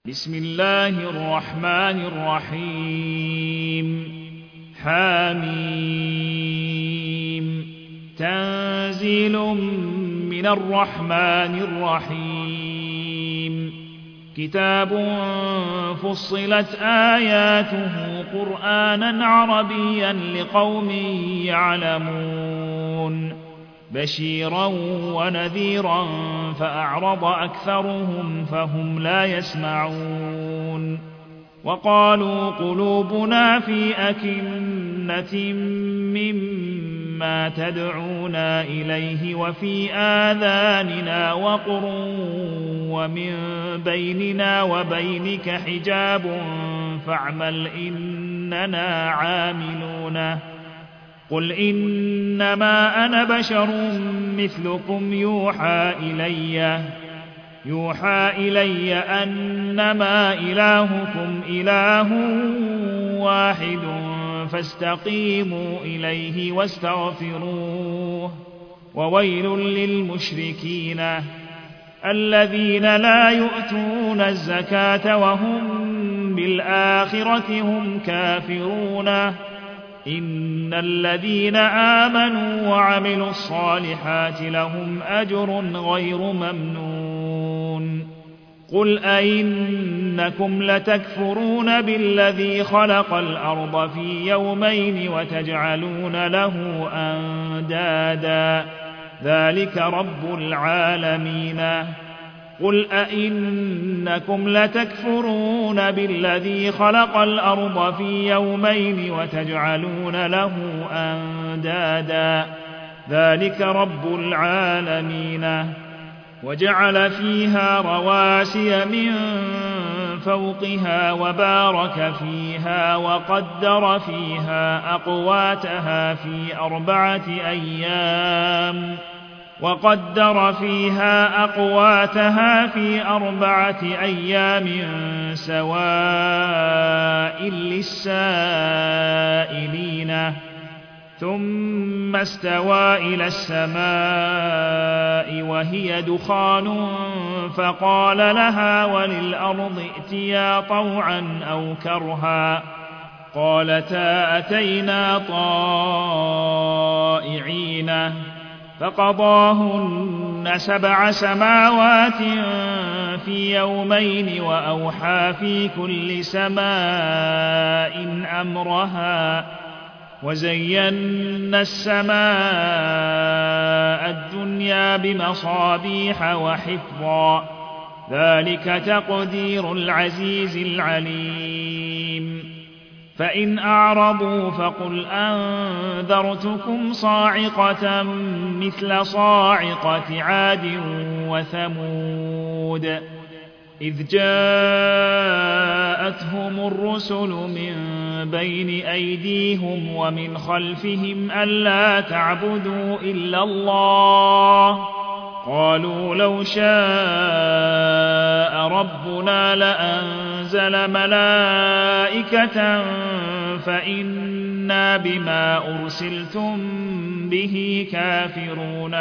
بسم الله الرحمن الرحيم حميم تنزيل من الرحمن الرحيم كتاب فصلت آياته قرآنا عربيا لقوم يعلمون بشيرا ونذيرا فأعرض أكثرهم فهم لا يسمعون وقالوا قلوبنا في أكنة مما تدعونا إليه وفي آذاننا وقر ومن بيننا وبينك حجاب فاعمل إننا عاملون قل إنما أنا بشر مثلكم يوحى إلي أنما إلهكم إله واحد فاستقيموا إليه واستغفروه وويل للمشركين الذين لا يؤتون الزكاة وهم بالآخرة هم كافرون إن الذين آمنوا وعملوا الصالحات لهم أجر غير ممنون قل أئنكم لتكفرون بالذي خلق الأرض في يومين وتجعلون له أندادا ذلك رب العالمين قل أئنكم لتكفرون بالذي خلق الأرض في يومين وتجعلون له أندادا ذلك رب العالمين وجعل فيها رواسي من فوقها وبارك فيها وقدر فيها أقواتها في أربعة أيام سواء للسائلين ثم استوى إلى السماء وهي دخان فقال لها وللأرض ائتيا طوعا أو كرها قالتا أتينا طائعين فقضاهن 7 سماوات في يومين وأوحى في كل سماء أمرها وزينا السماء الدنيا بمصابيح وحفظا ذلك تقدير العزيز العليم فإن أعرضوا فقل أنذرتكم صاعقة مثل صاعقة عاد وثمود إذ جاءتهم الرسل من بين أيديهم ومن خلفهم ألا تعبدوا إلا الله قالوا لو شاء ربنا لأنزل ملائكة فإنا بما أرسلتم به كافرون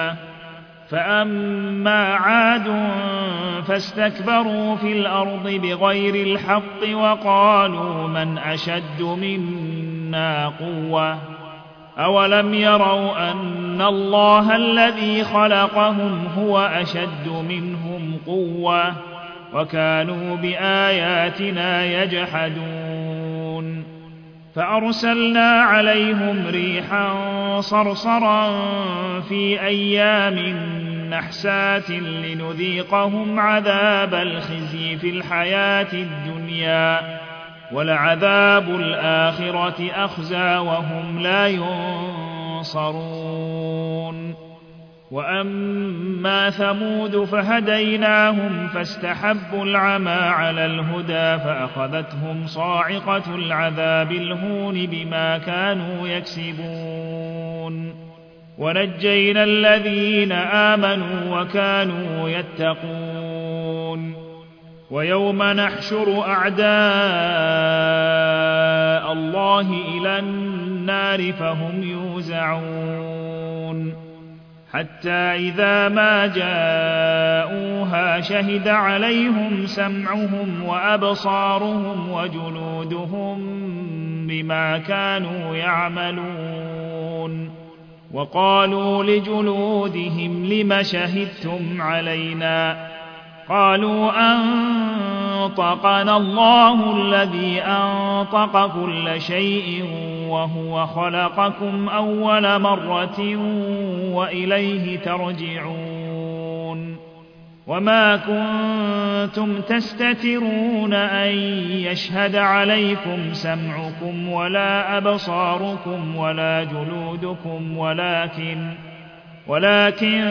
فأما عاد فاستكبروا في الأرض بغير الحق وقالوا من أشد منا قوة أولم يروا أن الله الذي خلقهم هو أشد منهم قوة وكانوا بآياتنا يجحدون فأرسلنا عليهم ريحا صرصرا في أيام نحسات لنذيقهم عذاب الخزي في الحياة الدنيا ولعذاب الآخرة أخزى وهم لا ينصرون وأما ثمود فهديناهم فاستحبوا العمى على الهدى فأخذتهم صاعقة العذاب الهون بما كانوا يكسبون ونجينا الذين آمنوا وكانوا يتقون ويوم نحشر أعداء الله إلى النار فهم يوزعون حتى إذا ما جاءوها شهد عليهم سمعهم وأبصارهم وجلودهم بما كانوا يعملون وقالوا لجلودهم لم شهدتم علينا قالوا أنطقنا الله الذي أنطق كل شيء وهو خلقكم أول مرة وإليه ترجعون وما كنتم تستترون أن يشهد عليكم سمعكم ولا أبصاركم ولا جلودكم ولكن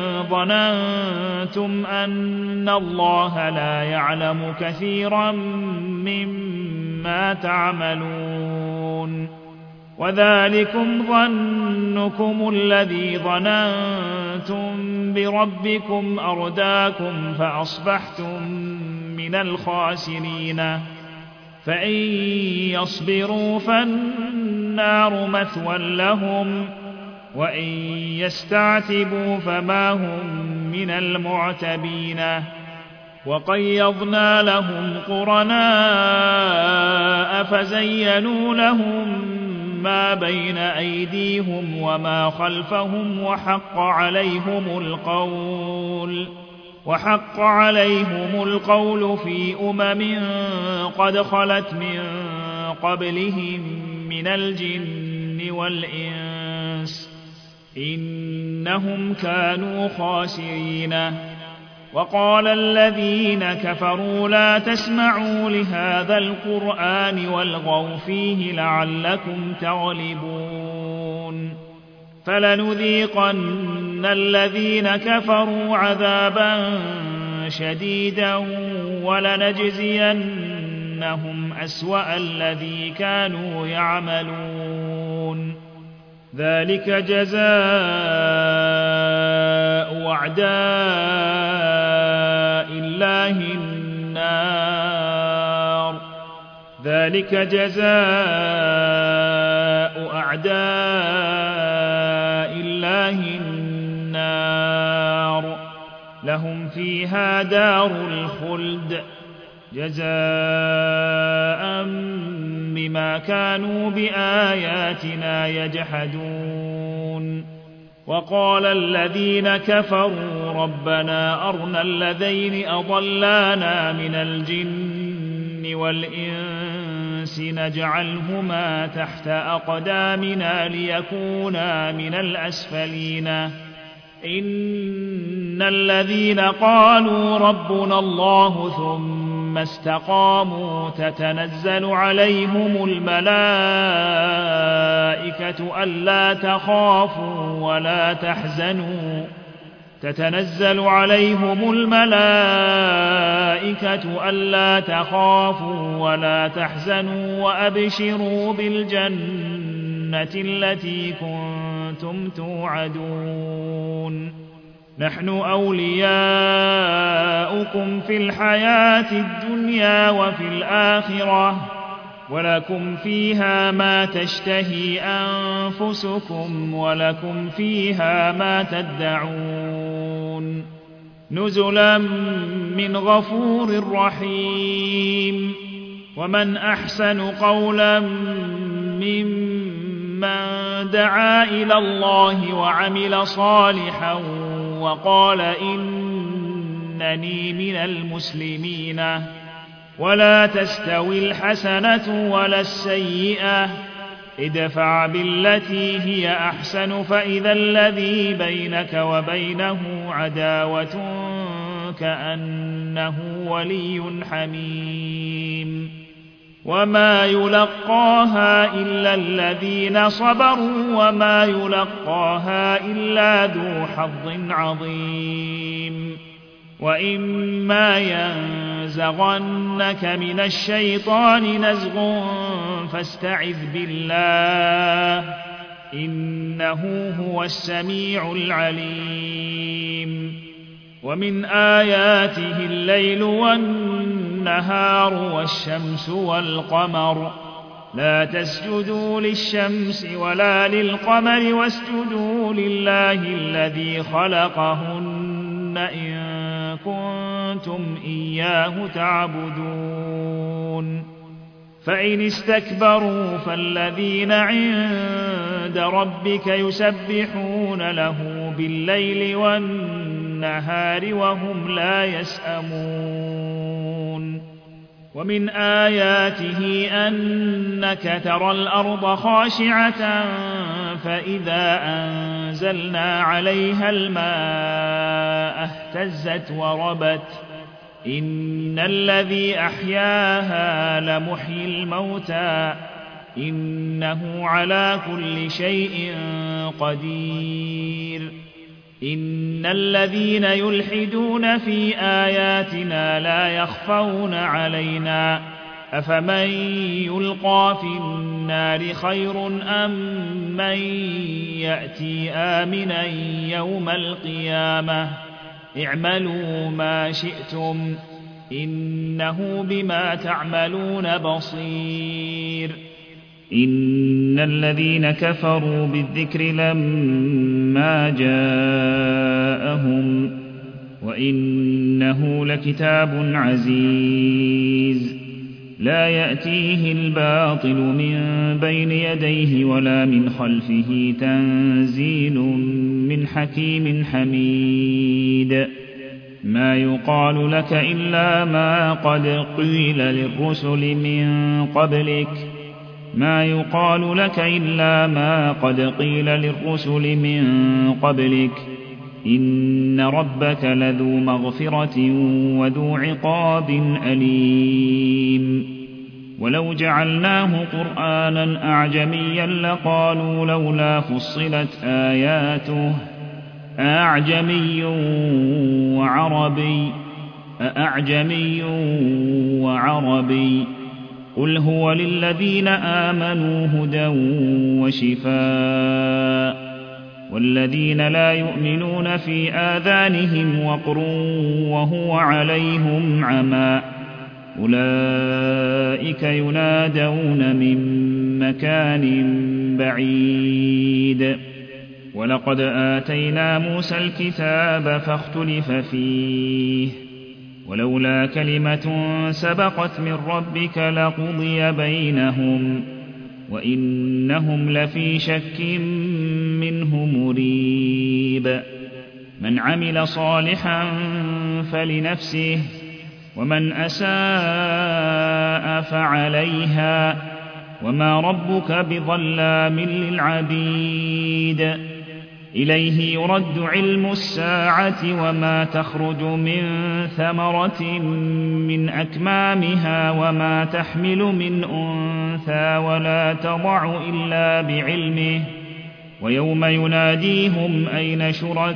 ظننتم أن الله لا يعلم كثيرا مما تعملون وذلكم ظنكم الذي ظننتم بربكم أرداكم فأصبحتم من الخاسرين فإن يصبروا فالنار مثوى لهم وإن يستعتبوا فما هم من المعتبين وقيضنا لهم قرناء فزينوا لهم ما بين أيديهم وما خلفهم وحق عليهم القول في قد خلت من قبلهم من الجن والإنس إنهم كانوا خاسرين وقال الذين كفروا لا تسمعوا لهذا القرآن والغوا فيه لعلكم تغلبون فلنذيقن الذين كفروا عذابا شديدا ولنجزينهم أسوأ الذي كانوا يعملون ذلك جزاء أعداء الله النار لهم فيها دار الخلد جزاء بما كانوا بآياتنا يجحدون وقال الذين كفروا ربنا أرنا الذين أضلانا من الجن والإنس نجعلهما تحت أقدامنا ليكونا من الأسفلين إن الذين قالوا ربنا الله ثم استقاموا تتنزل عليهم الملائكة ألا تخافوا ولا تحزنوا وأبشروا بالجنة التي كنتم توعدون نحن أولياؤكم في الحياة الدنيا وفي الآخرة ولكم فيها ما تشتهي أنفسكم ولكم فيها ما تدعون نزلا من غفور رحيم ومن أحسن قولا ممن دعا إلى الله وعمل صالحا وقال إنني من المسلمين ولا تستوي الحسنة ولا السيئة ادفع بالتي هي أحسن فإذا الذي بينك وبينه عداوة كأنه ولي حميم وما يلقاها إلا الذين صبروا وما يلقاها إلا ذو حظ عظيم وإما ينزغنك من الشيطان نزغ فاستعذ بالله إنه هو السميع العليم ومن آياته الليل والنهار والشمس والقمر لا تسجدوا للشمس ولا للقمر واسجدوا لله الذي خلقهن إن كنتم إياه تعبدون فإن استكبروا فالذين عند ربك يسبحون له بالليل والنهار وهم لا يسأمون ومن آياته أنك ترى الأرض خاشعة فإذا أنزلنا عليها الماء اهتزت وربت إن الذي أحياها لمحيي الموتى إنه على كل شيء قدير إن الذين يلحدون في آياتنا لا يخفون علينا أفمن يلقى في النار خير أم من يأتي آمنا يوم القيامة اعملوا ما شئتم إنه بما تعملون بصير إن الذين كفروا بالذكر لما جاءهم وإنه لكتاب عزيز لا يأتيه الباطل من بين يديه ولا من خلفه تنزيل من حكيم حميد ما يقال لك إلا ما قد قيل للرسل من قبلك ما يقال لك إلا ما قد قيل للرسل من قبلك إن ربك لذو مغفرة وذو عقاب أليم ولو جعلناه قرآنا أعجميا لقالوا لولا فصلت آياته أأعجمي وعربي قل هو للذين آمنوا هدى وشفاء والذين لا يؤمنون في آذانهم وقر وهو عليهم عمى أولئك ينادون من مكان بعيد ولقد آتينا موسى الكتاب فاختلف فيه ولولا كلمة سبقت من ربك لقضي بينهم وإنهم لفي شك منه مريب من عمل صالحا فلنفسه ومن أساء فعليها وما ربك بظلام للعبيد إليه يرد علم الساعة وما تخرج من ثمرة من أكمامها وما تحمل من أنثى ولا تضع إلا بعلمه ويوم يناديهم أين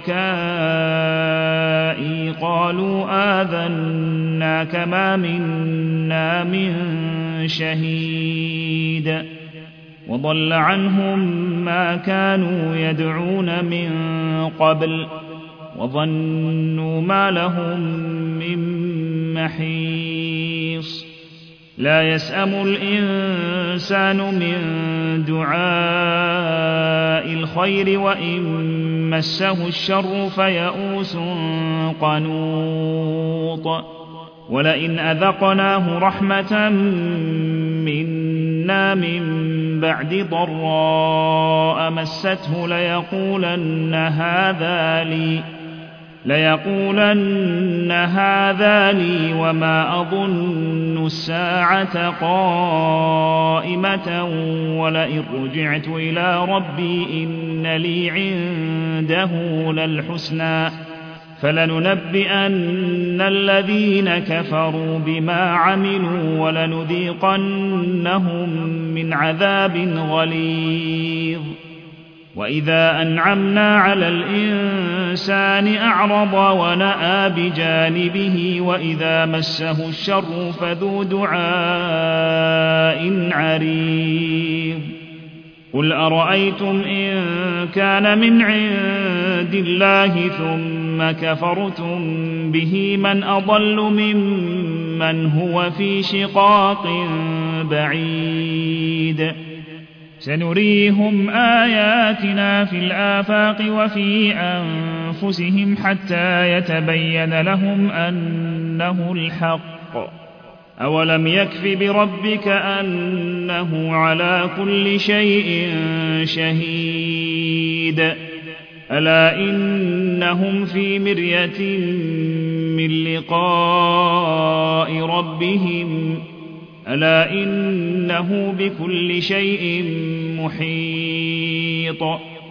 شركائي قالوا آذناك ما منا من شهيد وضل عنهم ما كانوا يدعون من قبل وظنوا ما لهم من محيص لا يسأم الإنسان من دعاء الخير وإن مسه الشر فيئوس قنوط ولئن أذقناه رحمة منا من بعد ضراء مسته ليقولن هذا لي وما أظن الساعة قائمة ولئن رجعت إلى ربي إن لي عنده للحسنى فلننبئن الذين كفروا بما عملوا ولنذيقنهم من عذاب غليظ وإذا أنعمنا على الإنسان أعرض ونأى بجانبه وإذا مسه الشر فذو دعاء عريض قل أرأيتم إن كان من عند الله ثم كفرتم به من أضل ممن من هو في شقاق بعيد سنريهم آياتنا في الآفاق وفي أنفسهم حتى يتبين لهم أنه الحق أولم يكف بربك أنه على كل شيء شهيد ألا إنهم في مرية من لقاء ربهم ألا إنه بكل شيء محيط